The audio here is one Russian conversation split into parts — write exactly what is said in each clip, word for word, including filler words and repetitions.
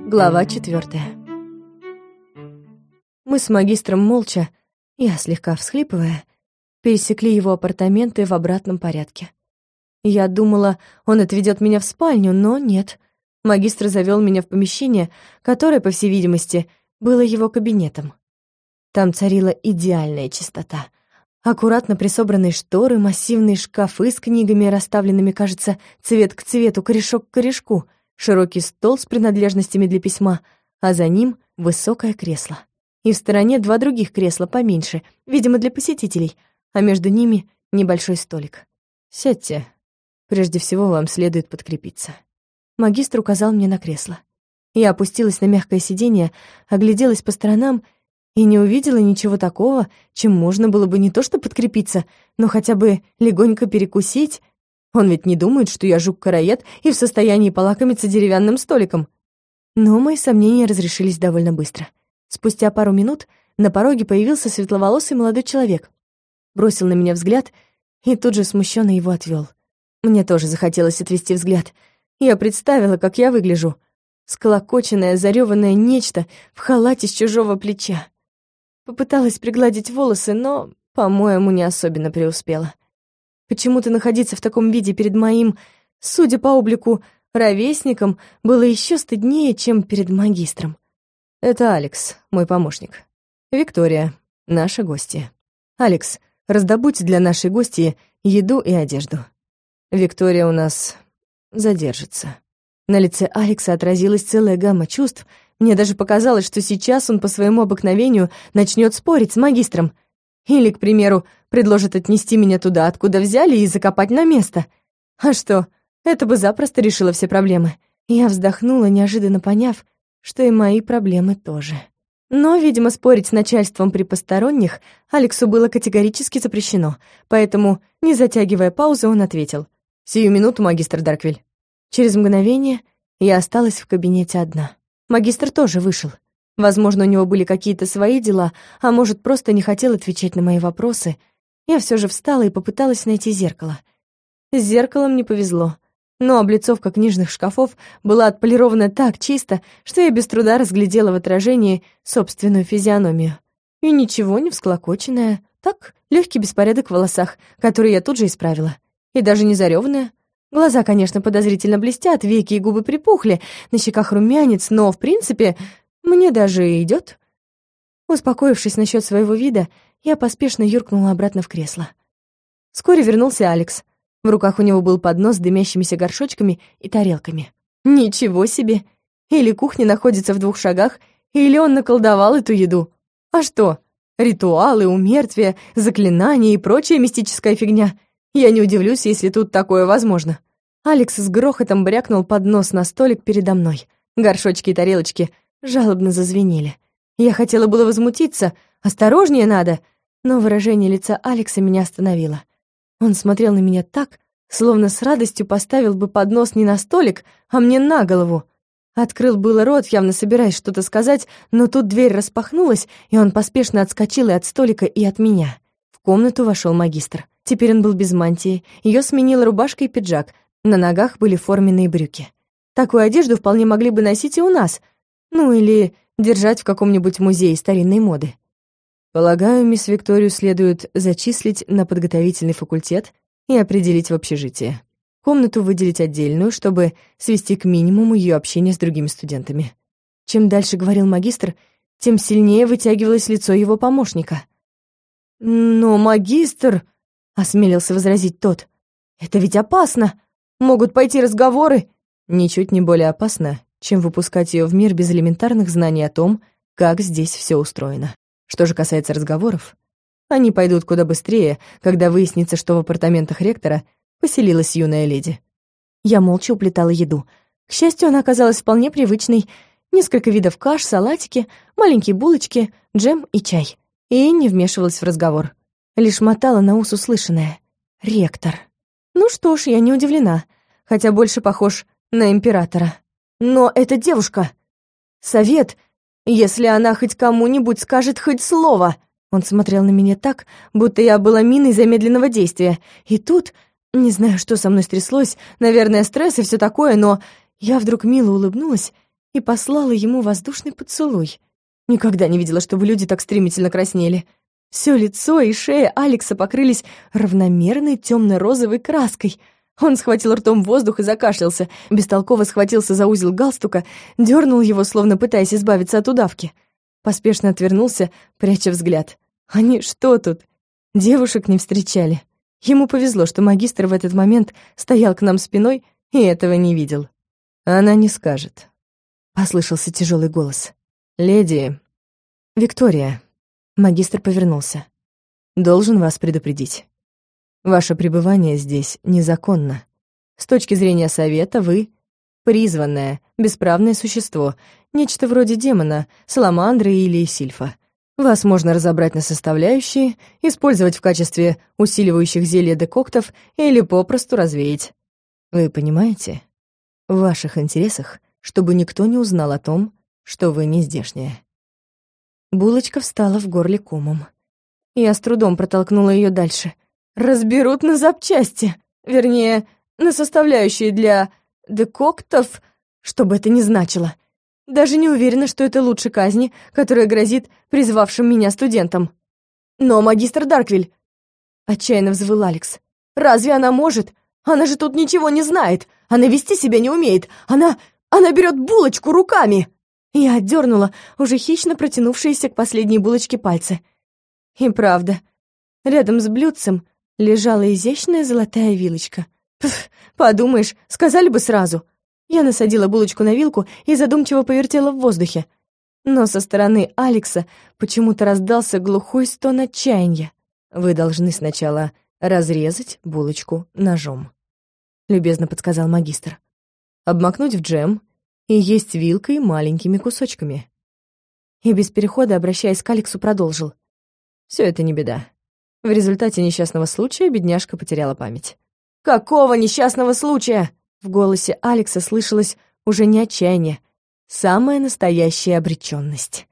Глава четвертая. Мы с магистром молча, я слегка всхлипывая, пересекли его апартаменты в обратном порядке. Я думала, он отведет меня в спальню, но нет. Магистр завел меня в помещение, которое, по всей видимости, было его кабинетом. Там царила идеальная чистота. Аккуратно присобранные шторы, массивные шкафы с книгами, расставленными, кажется, цвет к цвету, корешок к корешку, широкий стол с принадлежностями для письма, а за ним высокое кресло. И в стороне два других кресла поменьше, видимо, для посетителей, а между ними небольшой столик. «Сядьте. Прежде всего вам следует подкрепиться». Магистр указал мне на кресло. Я опустилась на мягкое сиденье, огляделась по сторонам и не увидела ничего такого, чем можно было бы не то что подкрепиться, но хотя бы легонько перекусить. Он ведь не думает, что я жук-караед и в состоянии полакомиться деревянным столиком. Но мои сомнения разрешились довольно быстро. Спустя пару минут на пороге появился светловолосый молодой человек. Бросил на меня взгляд и тут же смущенно его отвел. Мне тоже захотелось отвести взгляд. Я представила, как я выгляжу. Всколокоченное, зарёванное нечто в халате с чужого плеча. Попыталась пригладить волосы, но, по-моему, не особенно преуспела. Почему-то находиться в таком виде перед моим, судя по облику, ровесником было еще стыднее, чем перед магистром. Это Алекс, мой помощник. Виктория, наша гостья. Алекс, раздобудь для нашей гости еду и одежду. Виктория у нас задержится. На лице Алекса отразилась целая гамма чувств. Мне даже показалось, что сейчас он по своему обыкновению начнет спорить с магистром. Или, к примеру, предложит отнести меня туда, откуда взяли, и закопать на место. А что, это бы запросто решило все проблемы. Я вздохнула, неожиданно поняв, что и мои проблемы тоже. Но, видимо, спорить с начальством при посторонних Алексу было категорически запрещено, поэтому, не затягивая паузу, он ответил: «Сию минуту, магистр Дарквиль». Через мгновение я осталась в кабинете одна. Магистр тоже вышел. Возможно, у него были какие-то свои дела, а может, просто не хотел отвечать на мои вопросы. Я все же встала и попыталась найти зеркало. С зеркалом не повезло, но облицовка книжных шкафов была отполирована так чисто, что я без труда разглядела в отражении собственную физиономию. И ничего не всклокоченная, так, легкий беспорядок в волосах, который я тут же исправила. И даже не зареванная. Глаза, конечно, подозрительно блестят, веки и губы припухли, на щеках румянец, но, в принципе, мне даже идет. Успокоившись насчет своего вида, я поспешно юркнула обратно в кресло. Вскоре вернулся Алекс. В руках у него был поднос с дымящимися горшочками и тарелками. Ничего себе! Или кухня находится в двух шагах, или он наколдовал эту еду. А что? Ритуалы, умертвия, заклинания и прочая мистическая фигня. Я не удивлюсь, если тут такое возможно. Алекс с грохотом брякнул поднос на столик передо мной. Горшочки и тарелочки жалобно зазвенели. Я хотела было возмутиться, осторожнее надо, но выражение лица Алекса меня остановило. Он смотрел на меня так, словно с радостью поставил бы поднос не на столик, а мне на голову. Открыл было рот, явно собираясь что-то сказать, но тут дверь распахнулась, и он поспешно отскочил и от столика, и от меня. В комнату вошел магистр. Теперь он был без мантии, ее сменила рубашка и пиджак, на ногах были форменные брюки. Такую одежду вполне могли бы носить и у нас, ну или держать в каком-нибудь музее старинной моды. Полагаю, мисс Викторию следует зачислить на подготовительный факультет и определить в общежитие. Комнату выделить отдельную, чтобы свести к минимуму ее общение с другими студентами. Чем дальше говорил магистр, тем сильнее вытягивалось лицо его помощника. «Но, магистр...» — осмелился возразить тот. «Это ведь опасно! Могут пойти разговоры!» «Ничуть не более опасно, чем выпускать ее в мир без элементарных знаний о том, как здесь все устроено. Что же касается разговоров, они пойдут куда быстрее, когда выяснится, что в апартаментах ректора поселилась юная леди». Я молча уплетала еду. К счастью, она оказалась вполне привычной. Несколько видов каш, салатики, маленькие булочки, джем и чай. И не вмешивалась в разговор. Лишь мотала на ус услышанное. «Ректор». Ну что ж, я не удивлена, хотя больше похож на императора. Но эта девушка... Совет, если она хоть кому-нибудь скажет хоть слово. Он смотрел на меня так, будто я была миной замедленного действия. И тут, не знаю, что со мной стряслось, наверное, стресс и все такое, но я вдруг мило улыбнулась и послала ему воздушный поцелуй. Никогда не видела, чтобы люди так стремительно краснели. Всё лицо и шея Алекса покрылись равномерной темно-розовой краской. Он схватил ртом воздух и закашлялся, бестолково схватился за узел галстука, дернул его, словно пытаясь избавиться от удавки. Поспешно отвернулся, пряча взгляд. Они что тут? Девушек не встречали. Ему повезло, что магистр в этот момент стоял к нам спиной и этого не видел. «Она не скажет», — послышался тяжелый голос. «Леди Виктория», — магистр повернулся, — «должен вас предупредить. Ваше пребывание здесь незаконно. С точки зрения совета вы призванное, бесправное существо, нечто вроде демона, саламандры или сильфа. Вас можно разобрать на составляющие, использовать в качестве усиливающих зелья декоктов или попросту развеять. Вы понимаете? В ваших интересах, чтобы никто не узнал о том, что вы не здешняя». Булочка встала в горле комом. Я с трудом протолкнула ее дальше. «Разберут на запчасти, вернее, на составляющие для декоктов, что бы это ни значило. Даже не уверена, что это лучше казни, которая грозит призвавшим меня студентам». «Но, магистр Дарквиль!» — отчаянно взвыл Алекс. «Разве она может? Она же тут ничего не знает! Она вести себя не умеет! Она... она берет булочку руками!» Я отдернула уже хищно протянувшиеся к последней булочке пальцы. И правда, рядом с блюдцем лежала изящная золотая вилочка. Пф, подумаешь, сказали бы сразу. Я насадила булочку на вилку и задумчиво повертела в воздухе. Но со стороны Алекса почему-то раздался глухой стон отчаяния. «Вы должны сначала разрезать булочку ножом», — любезно подсказал магистр. «Обмакнуть в джем и есть вилкой маленькими кусочками». И без перехода, обращаясь к Алексу, продолжил. «Всё это не беда. В результате несчастного случая бедняжка потеряла память». «Какого несчастного случая?» В голосе Алекса слышалось уже не отчаяние, самая настоящая обречённость.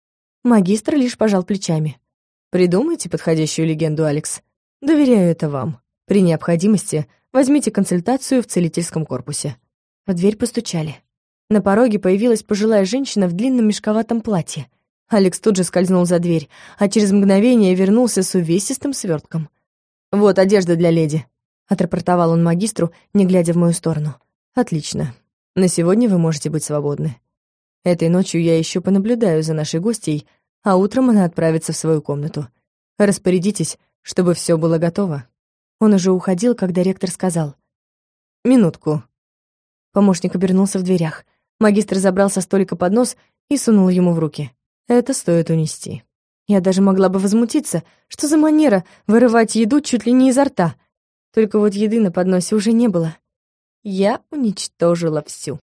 Магистр лишь пожал плечами. «Придумайте подходящую легенду, Алекс. Доверяю это вам. При необходимости возьмите консультацию в целительском корпусе». В дверь постучали. На пороге появилась пожилая женщина в длинном мешковатом платье. Алекс тут же скользнул за дверь, а через мгновение вернулся с увесистым свёртком. «Вот одежда для леди», — отрапортовал он магистру, не глядя в мою сторону. «Отлично. На сегодня вы можете быть свободны. Этой ночью я еще понаблюдаю за нашей гостьей, а утром она отправится в свою комнату. Распорядитесь, чтобы всё было готово». Он уже уходил, когда ректор сказал: «Минутку». Помощник обернулся в дверях. Магистр забрал со столика поднос и сунул ему в руки. «Это стоит унести». Я даже могла бы возмутиться, что за манера вырывать еду чуть ли не изо рта. Только вот еды на подносе уже не было. Я уничтожила всю.